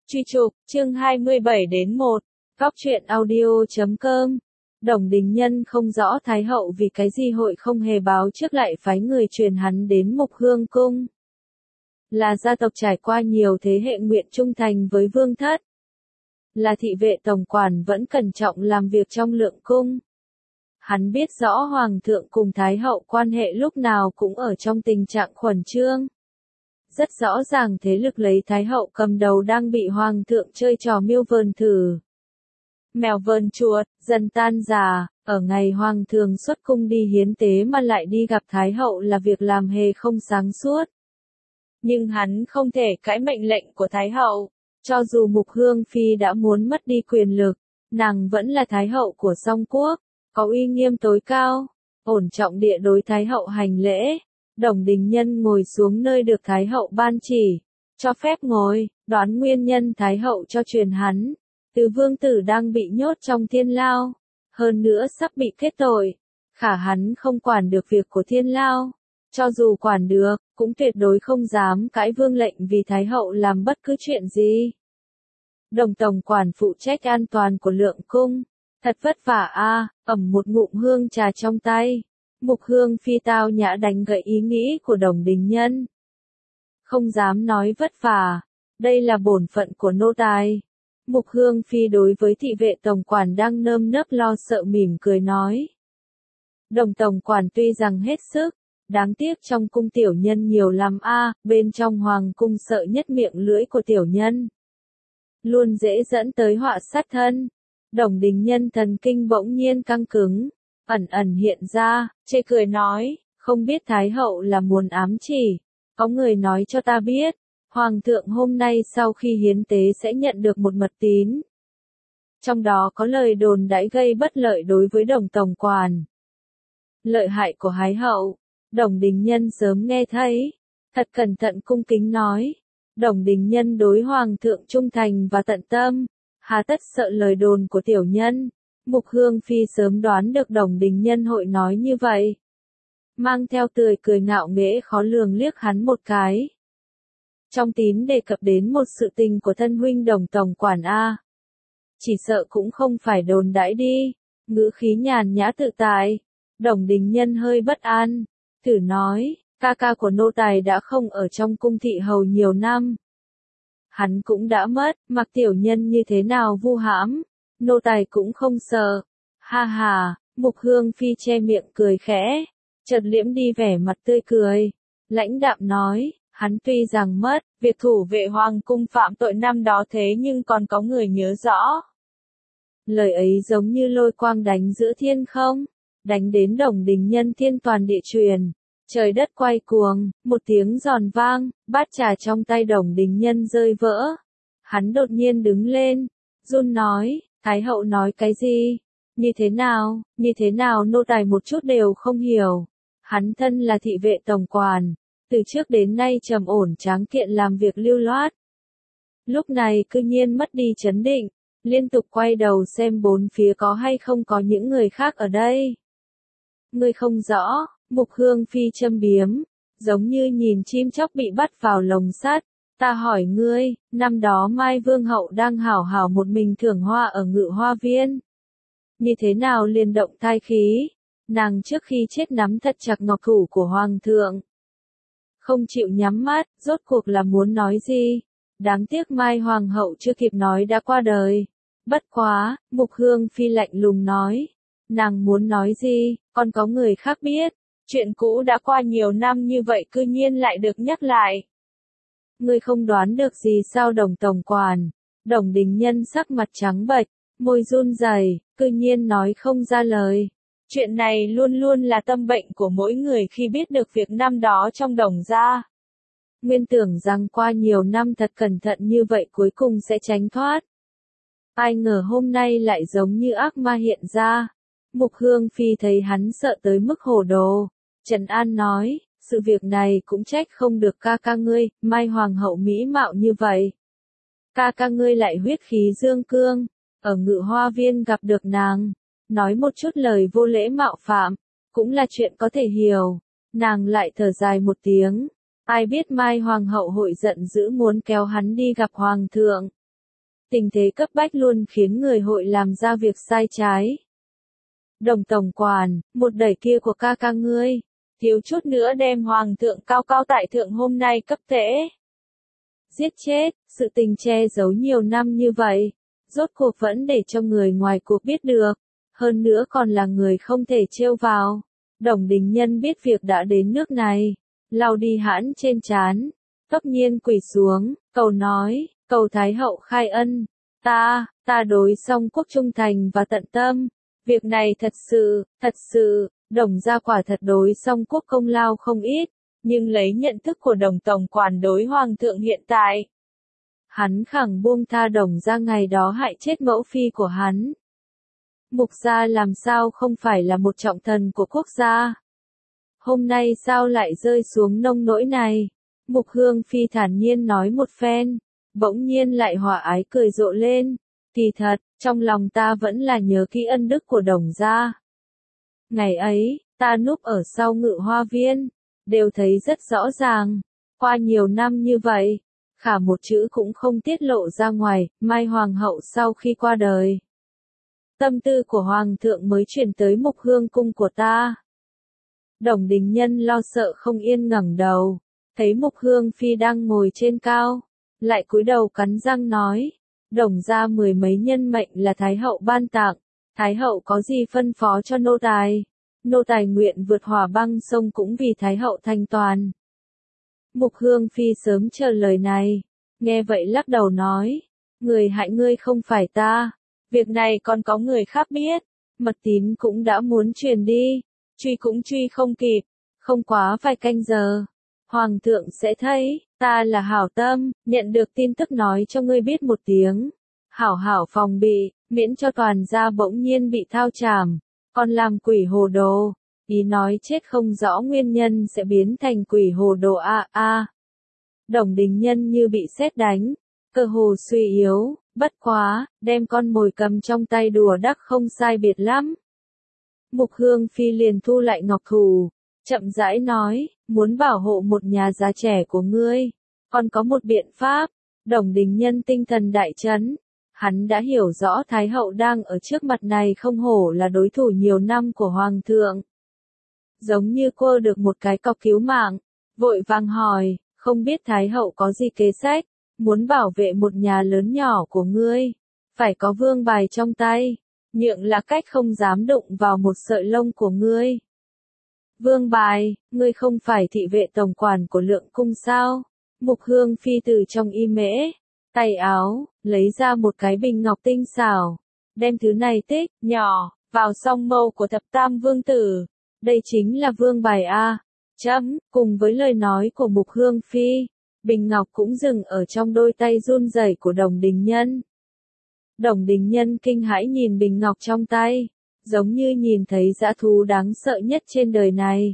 Truy chụp, chương 27-1, Góc truyện audio.com. Đồng Đình Nhân không rõ Thái hậu vì cái gì hội không hề báo trước lại phái người truyền hắn đến Mục Hương cung. Là gia tộc trải qua nhiều thế hệ nguyện trung thành với vương thất. Là thị vệ tổng quản vẫn cẩn trọng làm việc trong lượng cung. Hắn biết rõ Hoàng thượng cùng Thái hậu quan hệ lúc nào cũng ở trong tình trạng khuẩn trương. Rất rõ ràng thế lực lấy Thái hậu cầm đầu đang bị Hoàng thượng chơi trò miêu vờn thử. Mèo vờn chuột, dần tan già, ở ngày Hoàng thượng xuất cung đi hiến tế mà lại đi gặp Thái hậu là việc làm hề không sáng suốt. Nhưng hắn không thể cãi mệnh lệnh của Thái hậu, cho dù Mục Hương Phi đã muốn mất đi quyền lực, nàng vẫn là Thái hậu của Song Quốc, có uy nghiêm tối cao, ổn trọng địa đối Thái hậu hành lễ. Đồng Đình Nhân ngồi xuống nơi được Thái hậu ban chỉ, cho phép ngồi, đoán nguyên nhân Thái hậu cho truyền hắn. Từ vương tử đang bị nhốt trong thiên lao, hơn nữa sắp bị kết tội, khả hắn không quản được việc của thiên lao. Cho dù quản được, cũng tuyệt đối không dám cãi vương lệnh vì Thái hậu làm bất cứ chuyện gì. Đồng tổng quản phụ trách an toàn của lượng cung, thật vất vả a, ẩm một ngụm hương trà trong tay. Mục Hương Phi tao nhã đánh gậy ý nghĩ của Đồng Đình Nhân. Không dám nói vất vả, đây là bổn phận của nô tài. Mục Hương Phi đối với thị vệ tổng quản đang nơm nớp lo sợ mỉm cười nói. Đồng tổng quản tuy rằng hết sức, đáng tiếc trong cung tiểu nhân nhiều lắm a, bên trong hoàng cung sợ nhất miệng lưỡi của tiểu nhân. Luôn dễ dẫn tới họa sát thân. Đồng Đình Nhân thần kinh bỗng nhiên căng cứng. Ẩn ẩn hiện ra, chê cười nói, không biết Thái hậu là muốn ám chỉ. Có người nói cho ta biết, Hoàng thượng hôm nay sau khi hiến tế sẽ nhận được một mật tín. Trong đó có lời đồn đãi gây bất lợi đối với Đồng tổng quản. Lợi hại của Thái hậu, Đồng Đình Nhân sớm nghe thấy, thật cẩn thận cung kính nói. Đồng Đình Nhân đối Hoàng thượng trung thành và tận tâm, hà tất sợ lời đồn của tiểu nhân. Mục Hương Phi sớm đoán được Đồng Đình Nhân hội nói như vậy. Mang theo tươi cười ngạo nghễ khó lường liếc hắn một cái. Trong tín đề cập đến một sự tình của thân huynh Đồng tổng quản a. Chỉ sợ cũng không phải đồn đãi đi, ngữ khí nhàn nhã tự tại. Đồng Đình Nhân hơi bất an, thử nói, ca ca của nô tài đã không ở trong cung thị hầu nhiều năm. Hắn cũng đã mất, mặc tiểu nhân như thế nào vu hãm. Nô tài cũng không sợ. Ha ha, Mục Hương Phi che miệng cười khẽ, chợt liễm đi vẻ mặt tươi cười. Lãnh đạm nói, hắn tuy rằng mất, việc thủ vệ hoàng cung phạm tội năm đó thế nhưng còn có người nhớ rõ. Lời ấy giống như lôi quang đánh giữa thiên không, đánh đến Đồng Đình Nhân thiên toàn địa truyền. Trời đất quay cuồng, một tiếng giòn vang, bát trà trong tay Đồng Đình Nhân rơi vỡ. Hắn đột nhiên đứng lên, run nói, Thái hậu nói cái gì? Như thế nào nô tài một chút đều không hiểu. Hắn thân là thị vệ tổng quản, từ trước đến nay trầm ổn tráng kiện làm việc lưu loát. Lúc này cư nhiên mất đi chấn định, liên tục quay đầu xem bốn phía có hay không có những người khác ở đây. Ngươi không rõ, Mục Hương Phi châm biếm, giống như nhìn chim chóc bị bắt vào lồng sắt. Ta hỏi ngươi, năm đó Mai Vương hậu đang hảo hảo một mình thưởng hoa ở Ngự Hoa Viên. Như thế nào liền động thai khí? Nàng trước khi chết nắm thật chặt ngọc thủ của Hoàng thượng. Không chịu nhắm mắt, rốt cuộc là muốn nói gì? Đáng tiếc Mai Hoàng hậu chưa kịp nói đã qua đời. Bất quá, Mục Hương Phi lạnh lùng nói. Nàng muốn nói gì, còn có người khác biết. Chuyện cũ đã qua nhiều năm như vậy cư nhiên lại được nhắc lại. Ngươi không đoán được gì sao Đồng tổng quản? Đồng Đình Nhân sắc mặt trắng bệch, môi run rẩy, cư nhiên nói không ra lời. Chuyện này luôn luôn là tâm bệnh của mỗi người khi biết được việc năm đó trong Đồng gia. Nguyên tưởng rằng qua nhiều năm thật cẩn thận như vậy cuối cùng sẽ tránh thoát. Ai ngờ hôm nay lại giống như ác ma hiện ra. Mục Hương Phi thấy hắn sợ tới mức hồ đồ. Trần An nói, sự việc này cũng trách không được ca ca ngươi, Mai Hoàng hậu mỹ mạo như vậy. Ca ca ngươi lại huyết khí dương cương, ở Ngự Hoa Viên gặp được nàng, nói một chút lời vô lễ mạo phạm, cũng là chuyện có thể hiểu. Nàng lại thở dài một tiếng, ai biết Mai Hoàng hậu hội giận dữ muốn kéo hắn đi gặp Hoàng thượng. Tình thế cấp bách luôn khiến người hội làm ra việc sai trái. Đồng tổng quản, một đẩy kia của ca ca ngươi, thiếu chút nữa đem hoàng thượng cao cao tại thượng hôm nay cấp tễ. Giết chết, sự tình che giấu nhiều năm như vậy, rốt cuộc vẫn để cho người ngoài cuộc biết được, hơn nữa còn là người không thể trêu vào. Đồng Đình Nhân biết việc đã đến nước này, lau đi hãn trên trán, tất nhiên quỳ xuống, cầu nói, cầu Thái hậu khai ân, ta đối song quốc trung thành và tận tâm, việc này thật sự, Đồng gia quả thật đối song quốc công lao không ít, nhưng lấy nhận thức của Đồng tổng quản đối hoàng thượng hiện tại, hắn khẳng buông tha Đồng gia ngày đó hại chết mẫu phi của hắn. Mục gia làm sao không phải là một trọng thần của quốc gia? Hôm nay sao lại rơi xuống nông nỗi này? Mục Hương Phi thản nhiên nói một phen, bỗng nhiên lại hòa ái cười rộ lên. Kỳ thật, trong lòng ta vẫn là nhớ kỹ ân đức của Đồng gia. Ngày ấy, ta núp ở sau Ngự Hoa Viên, đều thấy rất rõ ràng. Qua nhiều năm như vậy, khả một chữ cũng không tiết lộ ra ngoài, Mai Hoàng hậu sau khi qua đời. Tâm tư của Hoàng thượng mới chuyển tới Mục Hương cung của ta. Đồng Đình Nhân lo sợ không yên ngẩng đầu, thấy Mục Hương Phi đang ngồi trên cao, lại cúi đầu cắn răng nói, Đồng gia mười mấy nhân mệnh là Thái hậu ban tặng, Thái hậu có gì phân phó cho nô tài nguyện vượt hỏa băng sông cũng vì Thái hậu thành toàn. Mục Hương Phi sớm chờ lời này, nghe vậy lắc đầu nói, người hại ngươi không phải ta, việc này còn có người khác biết, mật tín cũng đã muốn truyền đi, truy cũng truy không kịp, không quá vài canh giờ, Hoàng thượng sẽ thấy, ta là hảo tâm, nhận được tin tức nói cho ngươi biết một tiếng, hảo phòng bị, miễn cho toàn gia bỗng nhiên bị thao trảm, còn làm quỷ hồ đồ, ý nói chết không rõ nguyên nhân sẽ biến thành quỷ hồ đồ a. Đồng Đình Nhân như bị sét đánh, cơ hồ suy yếu, bất quá, đem con mồi cầm trong tay đùa đắc không sai biệt lắm. Mục Hương Phi liền thu lại ngọc thủ, chậm rãi nói, muốn bảo hộ một nhà già trẻ của ngươi, còn có một biện pháp. Đồng Đình Nhân tinh thần đại chấn, hắn đã hiểu rõ Thái hậu đang ở trước mặt này không hổ là đối thủ nhiều năm của Hoàng thượng. Giống như cô được một cái cọc cứu mạng, vội vàng hỏi, không biết Thái hậu có gì kế sách, muốn bảo vệ một nhà lớn nhỏ của ngươi, phải có vương bài trong tay, nhượng là cách không dám đụng vào một sợi lông của ngươi. Vương bài, ngươi không phải thị vệ tổng quản của Lượng cung sao? Mục Hương Phi từ trong y mễ, tay áo, lấy ra một cái bình ngọc tinh xảo, đem thứ này tích, nhỏ, vào song mâu của thập tam vương tử. Đây chính là vương bài a. Cùng với lời nói của Mục Hương Phi, bình ngọc cũng dừng ở trong đôi tay run rẩy của Đồng Đình Nhân. Đồng Đình Nhân kinh hãi nhìn bình ngọc trong tay, giống như nhìn thấy dã thú đáng sợ nhất trên đời này.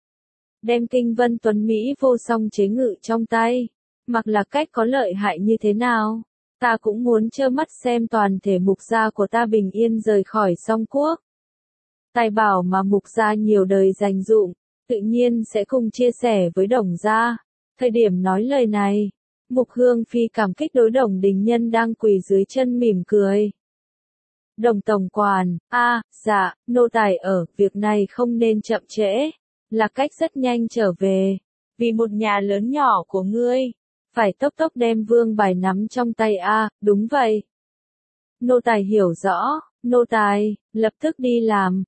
Đem kinh vân tuấn Mỹ vô song chế ngự trong tay, mặc là cách có lợi hại như thế nào, ta cũng muốn trơ mắt xem toàn thể Mục gia của ta bình yên rời khỏi song quốc. Tài bảo mà Mục gia nhiều đời dành dụm, tự nhiên sẽ cùng chia sẻ với Đồng gia. Thời điểm nói lời này, Mục Hương Phi cảm kích đối Đồng Đình Nhân đang quỳ dưới chân mỉm cười. Đồng tổng quản, dạ, nô tài ở, việc này không nên chậm trễ, là cách rất nhanh trở về, vì một nhà lớn nhỏ của ngươi, phải tốc tốc đem vương bài nắm trong tay đúng vậy. Nô tài hiểu rõ, nô tài, lập tức đi làm,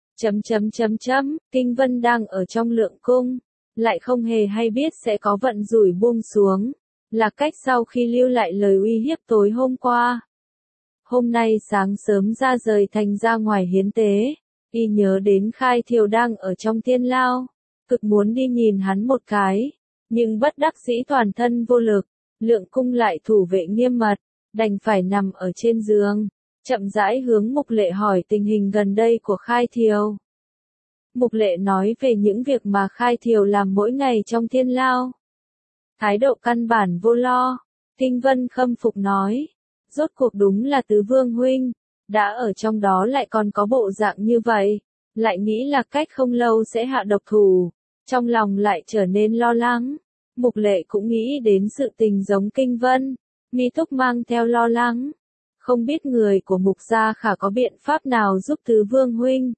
Kinh Vân đang ở trong Lượng cung, lại không hề hay biết sẽ có vận rủi buông xuống, là cách sau khi lưu lại lời uy hiếp tối hôm qua. Hôm nay sáng sớm ra rời thành ra ngoài hiến tế, y nhớ đến Khai Thiều đang ở trong thiên lao, cực muốn đi nhìn hắn một cái, nhưng bất đắc dĩ toàn thân vô lực, Lượng cung lại thủ vệ nghiêm mật, đành phải nằm ở trên giường, chậm rãi hướng Mục Lệ hỏi tình hình gần đây của Khai Thiều. Mục Lệ nói về những việc mà Khai Thiều làm mỗi ngày trong thiên lao. Thái độ căn bản vô lo, Kinh Vân khâm phục nói, rốt cuộc đúng là tứ vương huynh, đã ở trong đó lại còn có bộ dạng như vậy, lại nghĩ là cách không lâu sẽ hạ độc thủ, trong lòng lại trở nên lo lắng. Mục Lệ cũng nghĩ đến sự tình giống Kinh Vân, mi túc mang theo lo lắng. không biết người của Mục Gia Khả có biện pháp nào giúp Tứ Vương huynh.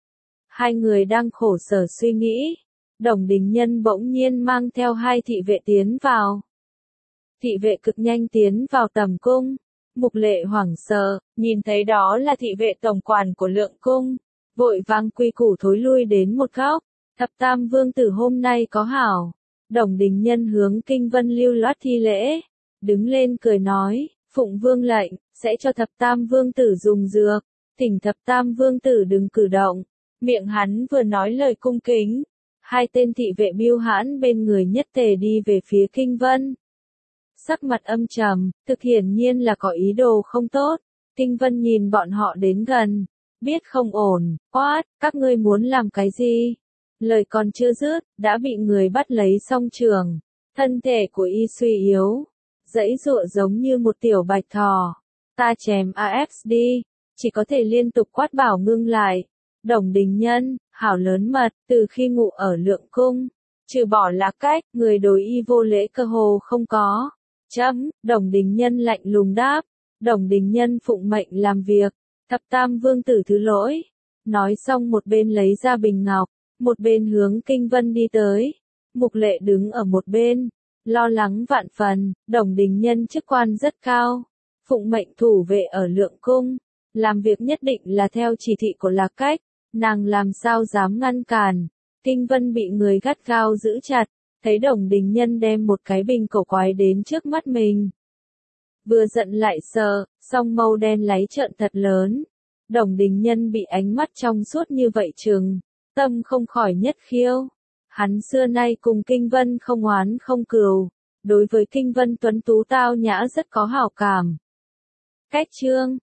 Hai người đang khổ sở suy nghĩ, Đồng Đình Nhân bỗng nhiên mang theo hai thị vệ tiến vào. Thị vệ cực nhanh tiến vào tầm cung, Mục Lệ hoảng sợ, nhìn thấy đó là thị vệ tổng quản của Lượng cung, vội vàng quy củ thối lui đến một góc. Thập Tam Vương tử hôm nay có hảo. Đồng Đình Nhân hướng Kinh Vân lưu loát thi lễ, đứng lên cười nói, phụng Vương lệnh, sẽ cho Thập Tam Vương tử dùng dược, thỉnh Thập Tam Vương tử đừng cử động. Miệng hắn vừa nói lời cung kính, hai tên thị vệ bưu hãn bên người nhất tề đi về phía Kinh Vân. Sắc mặt âm trầm, thực hiển nhiên là có ý đồ không tốt. Kinh Vân nhìn bọn họ đến gần, biết không ổn, quát, các ngươi muốn làm cái gì? Lời còn chưa dứt, đã bị người bắt lấy song trường. Thân thể của y suy yếu, giãy giụa giống như một tiểu bạch thỏ. Ta chém AFD, chỉ có thể liên tục quát bảo ngưng lại. Đồng Đình Nhân, hảo lớn mật, từ khi ngủ ở Lượng cung, trừ bỏ Lạc Cách, người đối y vô lễ cơ hồ không có. Đồng Đình Nhân lạnh lùng đáp. Đồng Đình Nhân phụng mệnh làm việc. Thập Tam Vương tử thứ lỗi. Nói xong một bên lấy ra bình ngọc, một bên hướng Kinh Vân đi tới. Mục Lệ đứng ở một bên, lo lắng vạn phần. Đồng Đình Nhân chức quan rất cao, phụng mệnh thủ vệ ở Lượng cung, làm việc nhất định là theo chỉ thị của Lạc Cách, nàng làm sao dám ngăn cản. Kinh Vân bị người gắt gao giữ chặt, thấy Đồng Đình Nhân đem một cái bình cổ quái đến trước mắt mình. Vừa giận lại sợ, song mâu đen láy trợn thật lớn. Đồng Đình Nhân bị ánh mắt trong suốt như vậy trừng, tâm không khỏi nhất khiêu. Hắn xưa nay cùng Kinh Vân không oán không cừu, đối với Kinh Vân tuấn tú tao nhã rất có hảo cảm. Cách chương